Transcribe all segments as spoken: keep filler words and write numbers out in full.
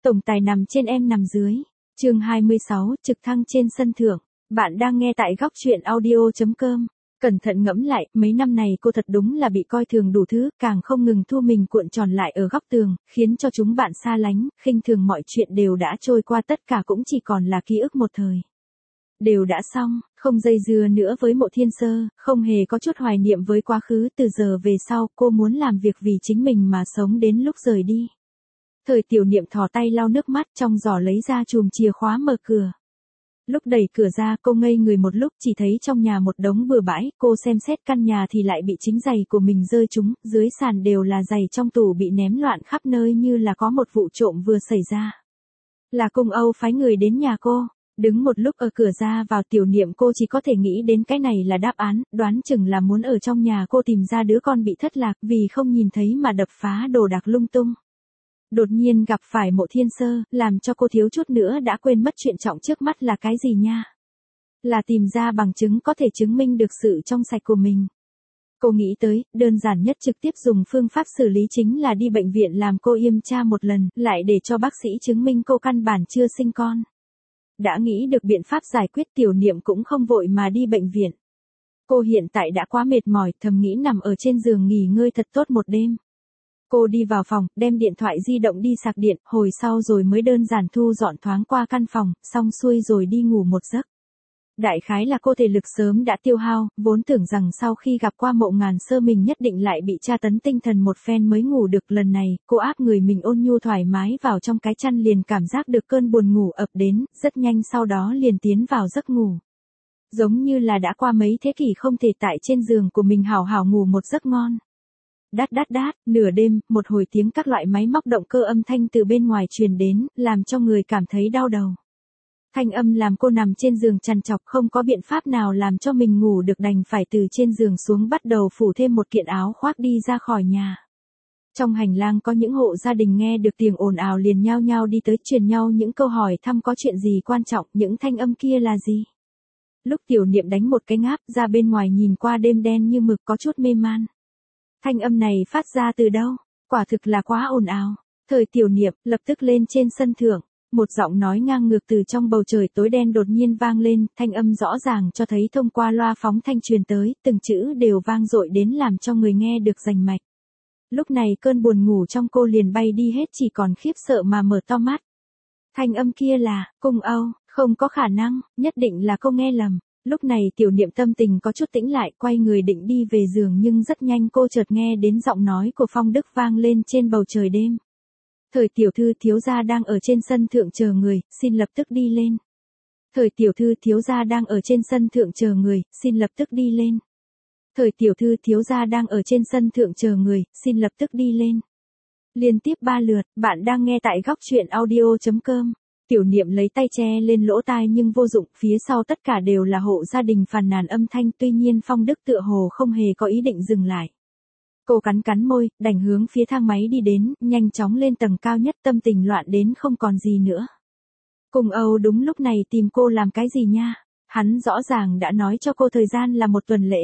Tổng tài nằm trên em nằm dưới. Chương hai mươi sáu, trực thăng trên sân thượng. Bạn đang nghe tại góc truyện audio chấm com. Cẩn thận ngẫm lại, mấy năm này cô thật đúng là bị coi thường đủ thứ, càng không ngừng thu mình cuộn tròn lại ở góc tường, khiến cho chúng bạn xa lánh, khinh thường mọi chuyện đều đã trôi qua, tất cả cũng chỉ còn là ký ức một thời. Đều đã xong, không dây dưa nữa với Mộ Thiên Sơ, không hề có chút hoài niệm với quá khứ, từ giờ về sau cô muốn làm việc vì chính mình mà sống đến lúc rời đi. Thời Tiểu Niệm thò tay lau nước mắt, trong giỏ lấy ra chùm chìa khóa mở cửa. Lúc đẩy cửa ra cô ngây người một lúc, chỉ thấy trong nhà một đống bừa bãi, cô xem xét căn nhà thì lại bị chính giày của mình rơi trúng, dưới sàn đều là giày trong tủ bị ném loạn khắp nơi như là có một vụ trộm vừa xảy ra. Là Cung Âu phái người đến nhà cô. Đứng một lúc ở cửa ra vào, Tiểu Niệm cô chỉ có thể nghĩ đến cái này là đáp án, đoán chừng là muốn ở trong nhà cô tìm ra đứa con bị thất lạc vì không nhìn thấy mà đập phá đồ đạc lung tung. Đột nhiên gặp phải Mộ Thiên Sơ, làm cho cô thiếu chút nữa đã quên mất chuyện trọng trước mắt là cái gì nha. Là tìm ra bằng chứng có thể chứng minh được sự trong sạch của mình. Cô nghĩ tới, đơn giản nhất trực tiếp dùng phương pháp xử lý chính là đi bệnh viện làm cô yêm tra một lần, lại để cho bác sĩ chứng minh cô căn bản chưa sinh con. Đã nghĩ được biện pháp giải quyết, Tiểu Niệm cũng không vội mà đi bệnh viện. Cô hiện tại đã quá mệt mỏi, thầm nghĩ nằm ở trên giường nghỉ ngơi thật tốt một đêm. Cô đi vào phòng, đem điện thoại di động đi sạc điện, hồi sau rồi mới đơn giản thu dọn thoáng qua căn phòng, xong xuôi rồi đi ngủ một giấc. Đại khái là cô thể lực sớm đã tiêu hao, vốn tưởng rằng sau khi gặp qua Mộ Ngàn Sơ mình nhất định lại bị tra tấn tinh thần một phen mới ngủ được, lần này, cô áp người mình ôn nhu thoải mái vào trong cái chăn liền cảm giác được cơn buồn ngủ ập đến, rất nhanh sau đó liền tiến vào giấc ngủ. Giống như là đã qua mấy thế kỷ không thể tại trên giường của mình hào hào ngủ một giấc ngon. Đát đát đát, nửa đêm, một hồi tiếng các loại máy móc động cơ âm thanh từ bên ngoài truyền đến, làm cho người cảm thấy đau đầu. Thanh âm làm cô nằm trên giường trằn trọc, không có biện pháp nào làm cho mình ngủ được, đành phải từ trên giường xuống bắt đầu phủ thêm một kiện áo khoác đi ra khỏi nhà. Trong hành lang có những hộ gia đình nghe được tiếng ồn ào liền nhao nhao đi tới truyền nhau những câu hỏi thăm có chuyện gì quan trọng, những thanh âm kia là gì. Lúc Tiểu Niệm đánh một cái ngáp ra bên ngoài nhìn qua đêm đen như mực, có chút mê man. Thanh âm này phát ra từ đâu? Quả thực là quá ồn ào. Thời Tiểu Niệm lập tức lên trên sân thượng. Một giọng nói ngang ngược từ trong bầu trời tối đen đột nhiên vang lên, thanh âm rõ ràng cho thấy thông qua loa phóng thanh truyền tới, từng chữ đều vang dội đến làm cho người nghe được rành mạch. Lúc này cơn buồn ngủ trong cô liền bay đi hết, chỉ còn khiếp sợ mà mở to mắt. Thanh âm kia là Cung Âu, không có khả năng, nhất định là cô nghe lầm. Lúc này Tiểu Niệm tâm tình có chút tĩnh lại, quay người định đi về giường nhưng rất nhanh cô chợt nghe đến giọng nói của Phong Đức vang lên trên bầu trời đêm. Thời tiểu thư thiếu gia đang ở trên sân thượng chờ người, xin lập tức đi lên. Thời tiểu thư thiếu gia đang ở trên sân thượng chờ người, xin lập tức đi lên. Thời tiểu thư thiếu gia đang ở trên sân thượng chờ người, xin lập tức đi lên. Liên tiếp ba lượt, bạn đang nghe tại góc truyện audio chấm com. Tiểu Niệm lấy tay che lên lỗ tai nhưng vô dụng, phía sau tất cả đều là hộ gia đình phàn nàn âm thanh, tuy nhiên Phong Đức tựa hồ không hề có ý định dừng lại. Cô cắn cắn môi, đành hướng phía thang máy đi đến, nhanh chóng lên tầng cao nhất, tâm tình loạn đến không còn gì nữa. Cung Âu đúng lúc này tìm cô làm cái gì nha? Hắn rõ ràng đã nói cho cô thời gian là một tuần lễ.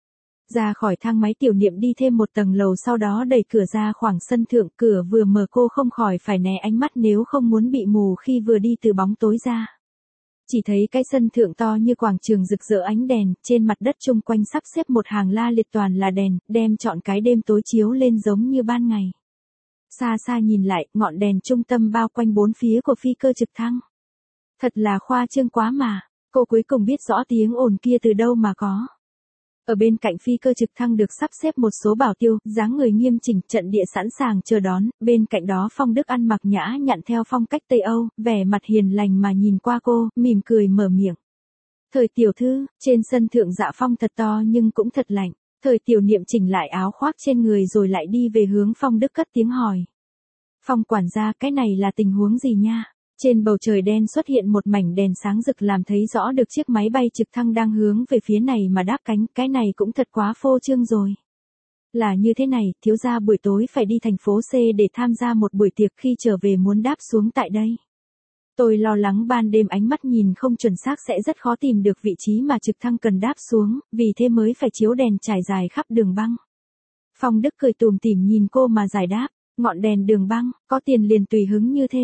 Ra khỏi thang máy Tiểu Niệm đi thêm một tầng lầu, sau đó đẩy cửa ra khoảng sân thượng, cửa vừa mở cô không khỏi phải né ánh mắt nếu không muốn bị mù khi vừa đi từ bóng tối ra. Chỉ thấy cái sân thượng to như quảng trường rực rỡ ánh đèn, trên mặt đất chung quanh sắp xếp một hàng la liệt toàn là đèn, đem trọn cái đêm tối chiếu lên giống như ban ngày. Xa xa nhìn lại, ngọn đèn trung tâm bao quanh bốn phía của phi cơ trực thăng. Thật là khoa trương quá mà, cô cuối cùng biết rõ tiếng ồn kia từ đâu mà có. Ở bên cạnh phi cơ trực thăng được sắp xếp một số bảo tiêu, dáng người nghiêm chỉnh, trận địa sẵn sàng chờ đón, bên cạnh đó Phong Đức ăn mặc nhã nhặn theo phong cách Tây Âu, vẻ mặt hiền lành mà nhìn qua cô, mỉm cười mở miệng. Thời tiểu thư, trên sân thượng dạ phong thật to nhưng cũng thật lạnh. Thời Tiểu Niệm chỉnh lại áo khoác trên người rồi lại đi về hướng Phong Đức cất tiếng hỏi. Phong quản gia, cái này là tình huống gì nha? Trên bầu trời đen xuất hiện một mảnh đèn sáng rực làm thấy rõ được chiếc máy bay trực thăng đang hướng về phía này mà đáp cánh, cái này cũng thật quá phô trương rồi. Là như thế này, thiếu gia buổi tối phải đi thành phố C để tham gia một buổi tiệc, khi trở về muốn đáp xuống tại đây. Tôi lo lắng ban đêm ánh mắt nhìn không chuẩn xác sẽ rất khó tìm được vị trí mà trực thăng cần đáp xuống, vì thế mới phải chiếu đèn trải dài khắp đường băng. Phong Đức cười tủm tỉm nhìn cô mà giải đáp, ngọn đèn đường băng, có tiền liền tùy hứng như thế.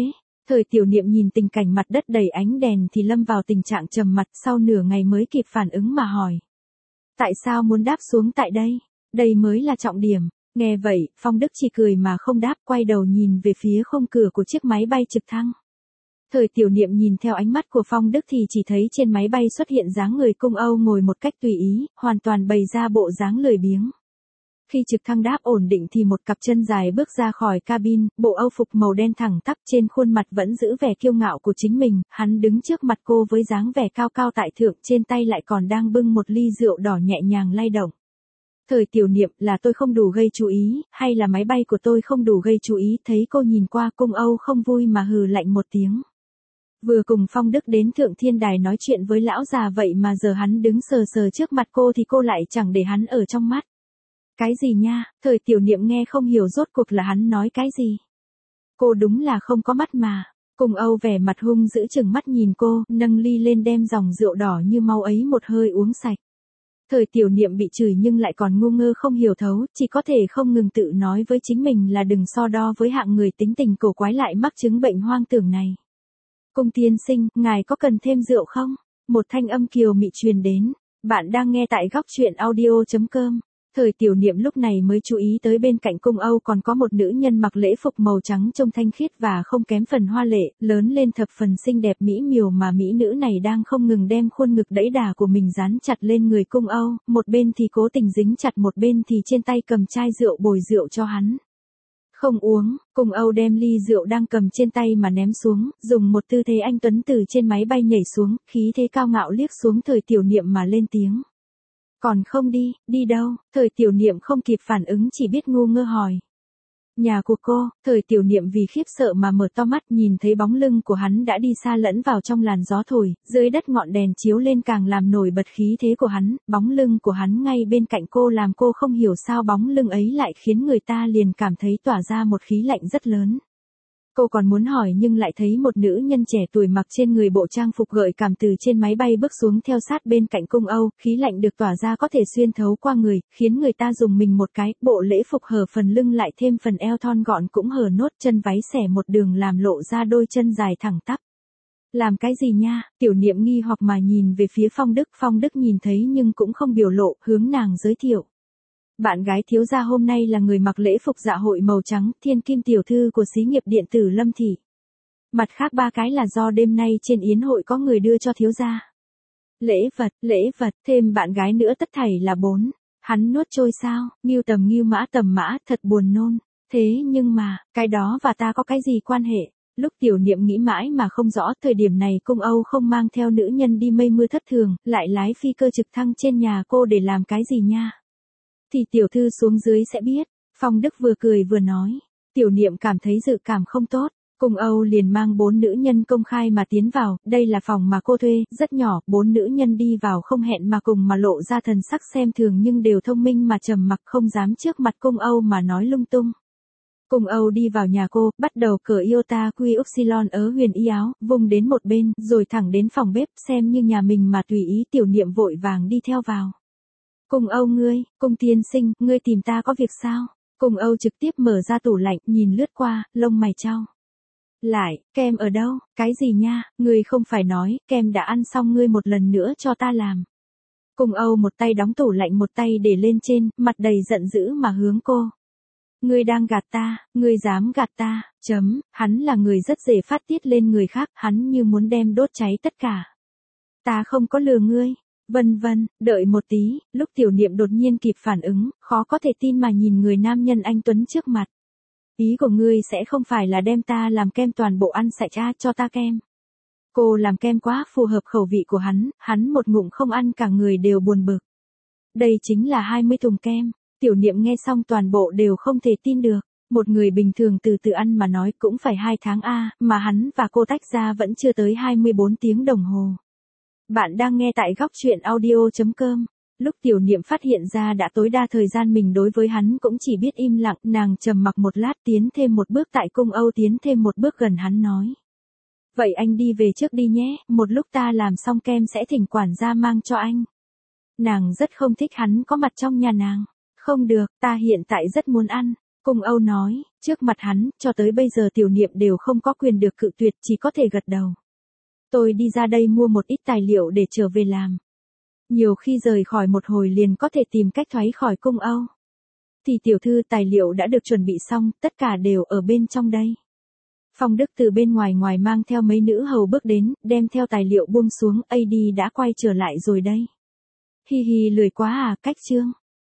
Thời Tiểu Niệm nhìn tình cảnh mặt đất đầy ánh đèn thì lâm vào tình trạng trầm mặt, sau nửa ngày mới kịp phản ứng mà hỏi. Tại sao muốn đáp xuống tại đây? Đây mới là trọng điểm. Nghe vậy, Phong Đức chỉ cười mà không đáp, quay đầu nhìn về phía khung cửa của chiếc máy bay trực thăng. Thời Tiểu Niệm nhìn theo ánh mắt của Phong Đức thì chỉ thấy trên máy bay xuất hiện dáng người Cung Âu ngồi một cách tùy ý, hoàn toàn bày ra bộ dáng lười biếng. Khi trực thăng đáp ổn định thì một cặp chân dài bước ra khỏi cabin, bộ âu phục màu đen thẳng tắp, trên khuôn mặt vẫn giữ vẻ kiêu ngạo của chính mình, hắn đứng trước mặt cô với dáng vẻ cao cao tại thượng, trên tay lại còn đang bưng một ly rượu đỏ nhẹ nhàng lay động. Thời Tiểu Niệm, là tôi không đủ gây chú ý, hay là máy bay của tôi không đủ gây chú ý? Thấy cô nhìn qua, Cung Âu không vui mà hừ lạnh một tiếng. Vừa cùng Phong Đức đến Thượng Thiên Đài nói chuyện với lão già vậy mà giờ hắn đứng sờ sờ trước mặt cô thì cô lại chẳng để hắn ở trong mắt. Cái gì nha? Thời Tiểu Niệm nghe không hiểu rốt cuộc là hắn nói cái gì. Cô đúng là không có mắt mà. Cung Âu vẻ mặt hung dữ chừng mắt nhìn cô, nâng ly lên đem dòng rượu đỏ như máu ấy một hơi uống sạch. Thời Tiểu Niệm bị chửi nhưng lại còn ngu ngơ không hiểu thấu, chỉ có thể không ngừng tự nói với chính mình là đừng so đo với hạng người tính tình cổ quái lại mắc chứng bệnh hoang tưởng này. Cung tiên sinh, ngài có cần thêm rượu không? Một thanh âm kiều mị truyền đến. Bạn đang nghe tại góc truyện audio chấm com. Thời Tiểu Niệm lúc này mới chú ý tới bên cạnh Cung Âu còn có một nữ nhân mặc lễ phục màu trắng trông thanh khiết và không kém phần hoa lệ, lớn lên thập phần xinh đẹp mỹ miều, mà mỹ nữ này đang không ngừng đem khuôn ngực đẫy đà của mình dán chặt lên người Cung Âu, một bên thì cố tình dính chặt, một bên thì trên tay cầm chai rượu bồi rượu cho hắn. Không uống, Cung Âu đem ly rượu đang cầm trên tay mà ném xuống, dùng một tư thế anh tuấn từ trên máy bay nhảy xuống, khí thế cao ngạo liếc xuống Thời Tiểu Niệm mà lên tiếng. Còn không đi, đi đâu? Thời Tiểu Niệm không kịp phản ứng chỉ biết ngu ngơ hỏi. Nhà của cô. Thời Tiểu Niệm vì khiếp sợ mà mở to mắt, nhìn thấy bóng lưng của hắn đã đi xa lẫn vào trong làn gió thổi, dưới đất ngọn đèn chiếu lên càng làm nổi bật khí thế của hắn, bóng lưng của hắn ngay bên cạnh cô làm cô không hiểu sao bóng lưng ấy lại khiến người ta liền cảm thấy tỏa ra một khí lạnh rất lớn. Cô còn muốn hỏi nhưng lại thấy một nữ nhân trẻ tuổi mặc trên người bộ trang phục gợi cảm từ trên máy bay bước xuống theo sát bên cạnh Cung Âu, khí lạnh được tỏa ra có thể xuyên thấu qua người, khiến người ta dùng mình một cái, bộ lễ phục hở phần lưng lại thêm phần eo thon gọn cũng hở nốt, chân váy xẻ một đường làm lộ ra đôi chân dài thẳng tắp. Làm cái gì nha? Tiểu Niệm nghi hoặc mà nhìn về phía Phong Đức, Phong Đức nhìn thấy nhưng cũng không biểu lộ, hướng nàng giới thiệu. Bạn gái thiếu gia hôm nay là người mặc lễ phục dạ hội màu trắng, thiên kim tiểu thư của xí nghiệp điện tử Lâm Thị. Mặt khác ba cái là do đêm nay trên yến hội có người đưa cho thiếu gia. Lễ vật, lễ vật, thêm bạn gái nữa tất thảy là bốn. Hắn nuốt trôi sao, nghiêu tầm nghiêu mã tầm mã, thật buồn nôn. Thế nhưng mà, cái đó và ta có cái gì quan hệ? Lúc Tiểu Niệm nghĩ mãi mà không rõ, thời điểm này Cung Âu không mang theo nữ nhân đi mây mưa thất thường, lại lái phi cơ trực thăng trên nhà cô để làm cái gì nha? Thì tiểu thư xuống dưới sẽ biết. Phong Đức vừa cười vừa nói. Tiểu Niệm cảm thấy dự cảm không tốt. Cung Âu liền mang bốn nữ nhân công khai mà tiến vào, đây là phòng mà cô thuê, rất nhỏ, bốn nữ nhân đi vào không hẹn mà cùng mà lộ ra thần sắc xem thường nhưng đều thông minh mà trầm mặc, không dám trước mặt Cung Âu mà nói lung tung. Cung Âu đi vào nhà cô, bắt đầu cởi Iota Quy Upsilon ớ huyền y áo, vùng đến một bên, rồi thẳng đến phòng bếp, xem như nhà mình mà tùy ý. Tiểu Niệm vội vàng đi theo vào. Cung Âu ngươi, Cung tiên sinh, ngươi tìm ta có việc sao? Cung Âu trực tiếp mở ra tủ lạnh, nhìn lướt qua, lông mày chau. Lại, kem ở đâu? Cái gì nha? Ngươi không phải nói, kem đã ăn xong ngươi một lần nữa cho ta làm. Cung Âu một tay đóng tủ lạnh một tay để lên trên, mặt đầy giận dữ mà hướng cô. Ngươi đang gạt ta, ngươi dám gạt ta, chấm, hắn là người rất dễ phát tiết lên người khác, hắn như muốn đem đốt cháy tất cả. Ta không có lừa ngươi. Vân vân, đợi một tí, lúc Tiểu Niệm đột nhiên kịp phản ứng, khó có thể tin mà nhìn người nam nhân anh tuấn trước mặt. Ý của ngươi sẽ không phải là đem ta làm kem toàn bộ ăn sạch ra cho ta kem. Cô làm kem quá phù hợp khẩu vị của hắn, hắn một ngụm không ăn cả người đều buồn bực. Đây chính là hai mươi thùng kem. Tiểu Niệm nghe xong toàn bộ đều không thể tin được. Một người bình thường từ từ ăn mà nói cũng phải hai tháng a, mà hắn và cô tách ra vẫn chưa tới hai mươi bốn tiếng đồng hồ. Bạn đang nghe tại góc truyện audio chấm com. Lúc Tiểu Niệm phát hiện ra đã tối đa thời gian mình đối với hắn cũng chỉ biết im lặng, nàng trầm mặc một lát tiến thêm một bước tại Cung Âu tiến thêm một bước gần hắn nói. Vậy anh đi về trước đi nhé, một lúc ta làm xong kem sẽ thỉnh quản gia mang cho anh. Nàng rất không thích hắn có mặt trong nhà nàng. Không được, ta hiện tại rất muốn ăn. Cung Âu nói, trước mặt hắn, cho tới bây giờ tiểu niệm đều không có quyền được cự tuyệt, chỉ có thể gật đầu. Tôi đi ra đây mua một ít tài liệu để trở về làm. Nhiều khi rời khỏi một hồi liền có thể tìm cách thoái khỏi Cung Âu. Thì tiểu thư, tài liệu đã được chuẩn bị xong, tất cả đều ở bên trong đây. Phong Đức từ bên ngoài ngoài mang theo mấy nữ hầu bước đến, đem theo tài liệu buông xuống, a đê đã quay trở lại rồi đây. Hi hi, lười quá à, cách chương.